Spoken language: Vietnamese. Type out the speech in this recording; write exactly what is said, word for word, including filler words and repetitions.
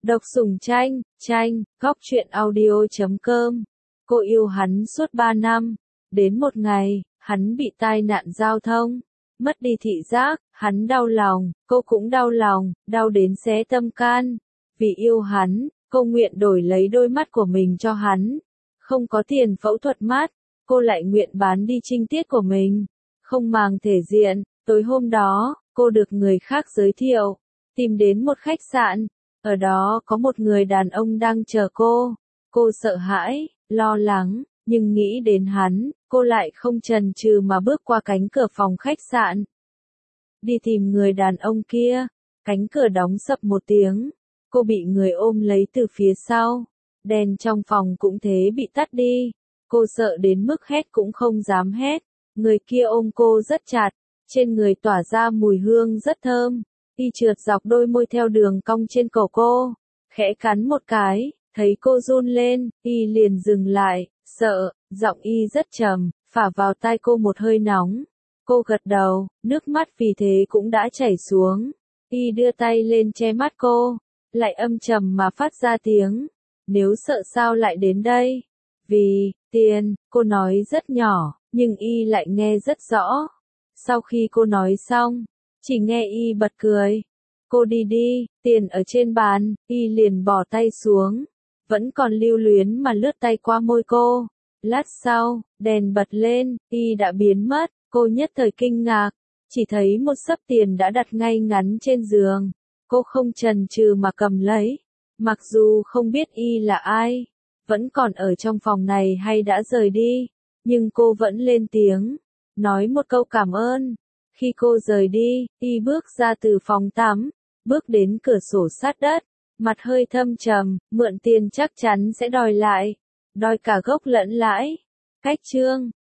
Độc Sủng Tranh, tranh, góc truyện audio chấm com. Cô yêu hắn suốt ba năm. Đến một ngày, hắn bị tai nạn giao thông, mất đi thị giác, hắn đau lòng, cô cũng đau lòng, đau đến xé tâm can. Vì yêu hắn, cô nguyện đổi lấy đôi mắt của mình cho hắn. Không có tiền phẫu thuật mắt, cô lại nguyện bán đi trinh tiết của mình. Không màng thể diện, tối hôm đó, cô được người khác giới thiệu, tìm đến một khách sạn. Ở đó có một người đàn ông đang chờ cô. Cô sợ hãi, lo lắng, nhưng nghĩ đến hắn, cô lại không chần chừ mà bước qua cánh cửa phòng khách sạn. Đi tìm người đàn ông kia, cánh cửa đóng sập một tiếng. Cô bị người ôm lấy từ phía sau. Đèn trong phòng cũng thế bị tắt đi. Cô sợ đến mức hét cũng không dám hét. Người kia ôm cô rất chặt, trên người tỏa ra mùi hương rất thơm. Y trượt dọc đôi môi theo đường cong trên cổ cô, khẽ cắn một cái, thấy cô run lên, Y liền dừng lại, sợ, giọng Y rất trầm, phả vào tai cô một hơi nóng. Cô gật đầu, nước mắt vì thế cũng đã chảy xuống. Y đưa tay lên che mắt cô, lại âm trầm mà phát ra tiếng. Nếu sợ sao lại đến đây? Vì, tiền, cô nói rất nhỏ, nhưng Y lại nghe rất rõ. Sau khi cô nói xong, chỉ nghe Y bật cười. Cô đi đi, tiền ở trên bàn. Y liền bỏ tay xuống, vẫn còn lưu luyến mà lướt tay qua môi cô. Lát sau, đèn bật lên, Y đã biến mất. Cô nhất thời kinh ngạc, chỉ thấy một xấp tiền đã đặt ngay ngắn trên giường. Cô không chần chừ mà cầm lấy. Mặc dù không biết Y là ai, vẫn còn ở trong phòng này hay đã rời đi, nhưng cô vẫn lên tiếng, nói một câu cảm ơn. Khi cô rời đi, Y bước ra từ phòng tắm, bước đến cửa sổ sát đất, mặt hơi thâm trầm, mượn tiền chắc chắn sẽ đòi lại, đòi cả gốc lẫn lãi. Cách chương